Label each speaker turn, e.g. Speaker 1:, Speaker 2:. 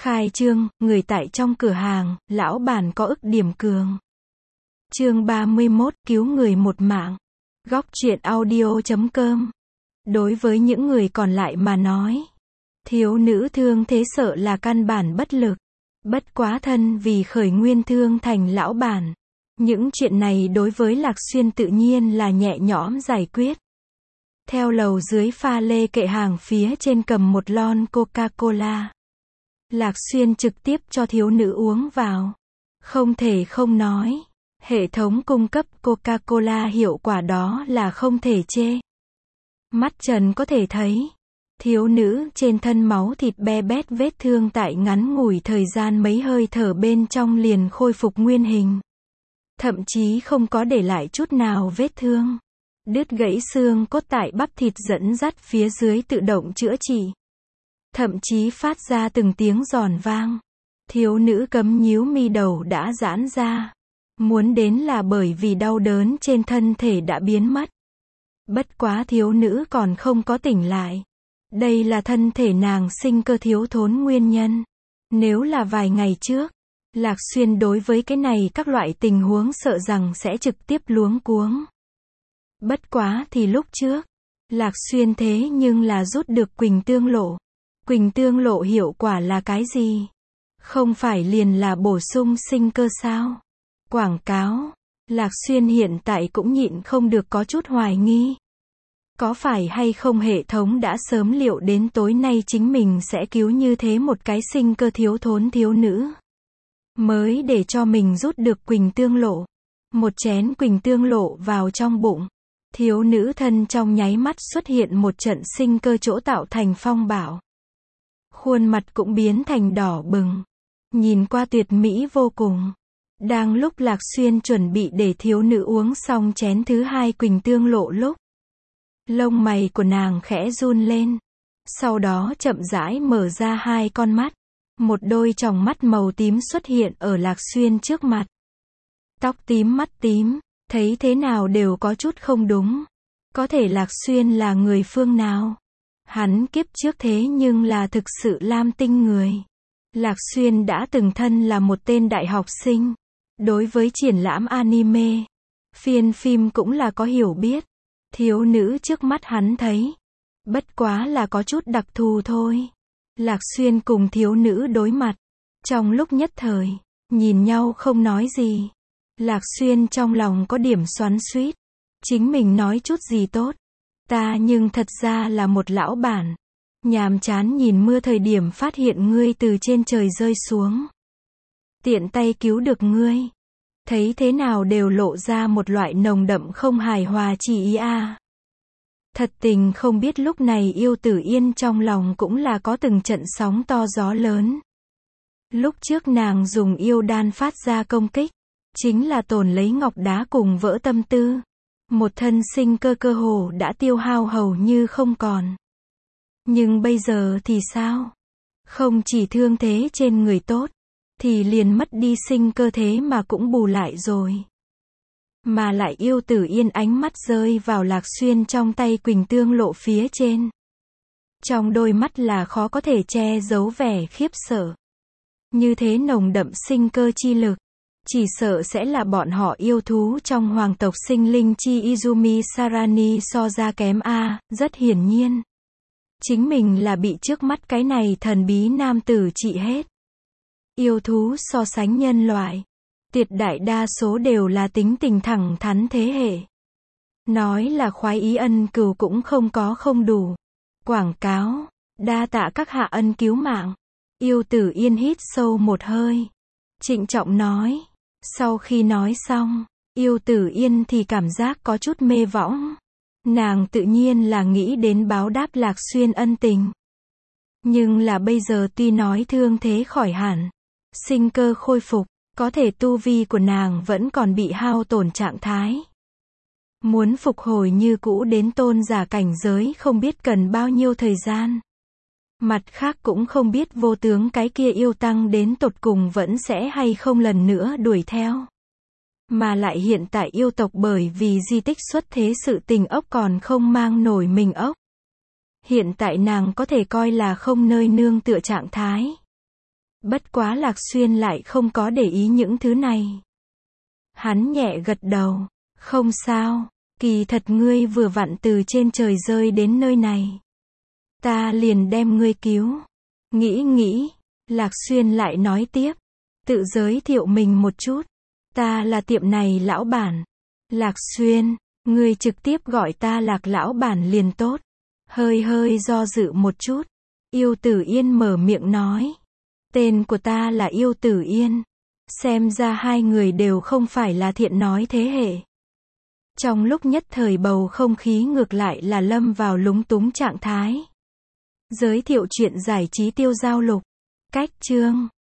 Speaker 1: Khai trương, người tại trong cửa hàng, lão bản có ức điểm cường. Chương 31, cứu người một mạng. Góc truyện audio.com. Đối với những người còn lại mà nói, thiếu nữ thương thế sợ là căn bản bất lực. Bất quá thân vì khởi nguyên thương thành lão bản. Những chuyện này đối với Lạc Xuyên tự nhiên là nhẹ nhõm giải quyết. Theo lầu dưới pha lê kệ hàng phía trên cầm một lon Coca-Cola. Lạc Xuyên trực tiếp cho thiếu nữ uống vào. Không thể không nói, hệ thống cung cấp Coca-Cola hiệu quả đó là không thể chê. Mắt trần có thể thấy, thiếu nữ trên thân máu thịt be bét, vết thương tại ngắn ngủi thời gian mấy hơi thở bên trong liền khôi phục nguyên hình. Thậm chí không có để lại chút nào vết thương. Đứt gãy xương cốt tại bắp thịt dẫn dắt phía dưới tự động chữa trị. Thậm chí phát ra từng tiếng giòn vang. Thiếu nữ cấm nhíu mi, đầu đã giãn ra. Muốn đến là bởi vì đau đớn trên thân thể đã biến mất. Bất quá thiếu nữ còn không có tỉnh lại. Đây là thân thể nàng sinh cơ thiếu thốn nguyên nhân. Nếu là vài ngày trước, Lạc Xuyên đối với cái này các loại tình huống sợ rằng sẽ trực tiếp luống cuống. Bất quá thì lúc trước, Lạc Xuyên thế nhưng là rút được Quỳnh Tương Lộ. Quỳnh Tương Lộ hiệu quả là cái gì? Không phải liền là bổ sung sinh cơ sao? Quảng cáo. Lạc Xuyên hiện tại cũng nhịn không được có chút hoài nghi. Có phải hay không hệ thống đã sớm liệu đến tối nay chính mình sẽ cứu như thế một cái sinh cơ thiếu thốn thiếu nữ, mới để cho mình rút được Quỳnh Tương Lộ. Một chén Quỳnh Tương Lộ vào trong bụng. Thiếu nữ thân trong nháy mắt xuất hiện một trận sinh cơ chỗ tạo thành phong bạo. Khuôn mặt cũng biến thành đỏ bừng. Nhìn qua tuyệt mỹ vô cùng. Đang lúc Lạc Xuyên chuẩn bị để thiếu nữ uống xong chén thứ hai Quỳnh Tương Lộ lúc, lông mày của nàng khẽ run lên. Sau đó chậm rãi mở ra hai con mắt. Một đôi tròng mắt màu tím xuất hiện ở Lạc Xuyên trước mặt. Tóc tím, mắt tím, thấy thế nào đều có chút không đúng. Có thể Lạc Xuyên là người phương nào? Hắn kiếp trước thế nhưng là thực sự lam tinh người. Lạc Xuyên đã từng thân là một tên đại học sinh. Đối với triển lãm anime, phiên phim cũng là có hiểu biết. Thiếu nữ trước mắt hắn thấy, bất quá là có chút đặc thù thôi. Lạc Xuyên cùng thiếu nữ đối mặt. Trong lúc nhất thời, nhìn nhau không nói gì. Lạc Xuyên trong lòng có điểm xoắn xuýt. Chính mình nói chút gì tốt. Ta nhưng thật ra là một lão bản. Nhàm chán nhìn mưa thời điểm phát hiện ngươi từ trên trời rơi xuống. Tiện tay cứu được ngươi. Thấy thế nào đều lộ ra một loại nồng đậm không hài hòa chi ý a. Thật tình không biết lúc này Yêu Tử Yên trong lòng cũng là có từng trận sóng to gió lớn. Lúc trước nàng dùng yêu đan phát ra công kích, chính là tổn lấy ngọc đá cùng vỡ tâm tư. Một thân sinh cơ cơ hồ đã tiêu hao hầu như không còn. Nhưng bây giờ thì sao? Không chỉ thương thế trên người tốt, thì liền mất đi sinh cơ thế mà cũng bù lại rồi. Mà lại Yêu Tử Yên ánh mắt rơi vào Lạc Xuyên trong tay Quỳnh Tương Lộ phía trên. Trong đôi mắt là khó có thể che giấu vẻ khiếp sợ. Như thế nồng đậm sinh cơ chi lực, chỉ sợ sẽ là bọn họ yêu thú trong hoàng tộc sinh linh chi Izumi Sarani so ra kém a. Rất hiển nhiên, chính mình là bị trước mắt cái này thần bí nam tử trị hết. Yêu thú so sánh nhân loại, tuyệt đại đa số đều là tính tình thẳng thắn thế hệ. Nói là khoái ý ân cừu cũng không có không đủ. Quảng cáo, đa tạ các hạ ân cứu mạng. Yêu Tử Yên hít sâu một hơi, trịnh trọng nói. Sau khi nói xong, Yêu Tử Yên thì cảm giác có chút mê võng. Nàng tự nhiên là nghĩ đến báo đáp Lạc Xuyên ân tình. Nhưng là bây giờ tuy nói thương thế khỏi hẳn, sinh cơ khôi phục, có thể tu vi của nàng vẫn còn bị hao tổn trạng thái. Muốn phục hồi như cũ đến tôn giả cảnh giới không biết cần bao nhiêu thời gian. Mặt khác cũng không biết vô tướng cái kia yêu tăng đến tột cùng vẫn sẽ hay không lần nữa đuổi theo. Mà lại hiện tại yêu tộc bởi vì di tích xuất thế sự tình ốc còn không mang nổi mình ốc. Hiện tại nàng có thể coi là không nơi nương tựa trạng thái. Bất quá Lạc Xuyên lại không có để ý những thứ này. Hắn nhẹ gật đầu. Không sao, kỳ thật ngươi vừa vặn từ trên trời rơi đến nơi này. Ta liền đem ngươi cứu. Nghĩ, Lạc Xuyên lại nói tiếp. Tự giới thiệu mình một chút. Ta là tiệm này lão bản. Lạc Xuyên, ngươi trực tiếp gọi ta Lạc lão bản liền tốt. Hơi do dự một chút. Yêu Tử Yên mở miệng nói. Tên của ta là Yêu Tử Yên. Xem ra hai người đều không phải là thiện nói thế hệ. Trong lúc nhất thời bầu không khí ngược lại là lâm vào lúng túng trạng thái. Giới thiệu chuyện giải trí tiêu giao lục. Cách chương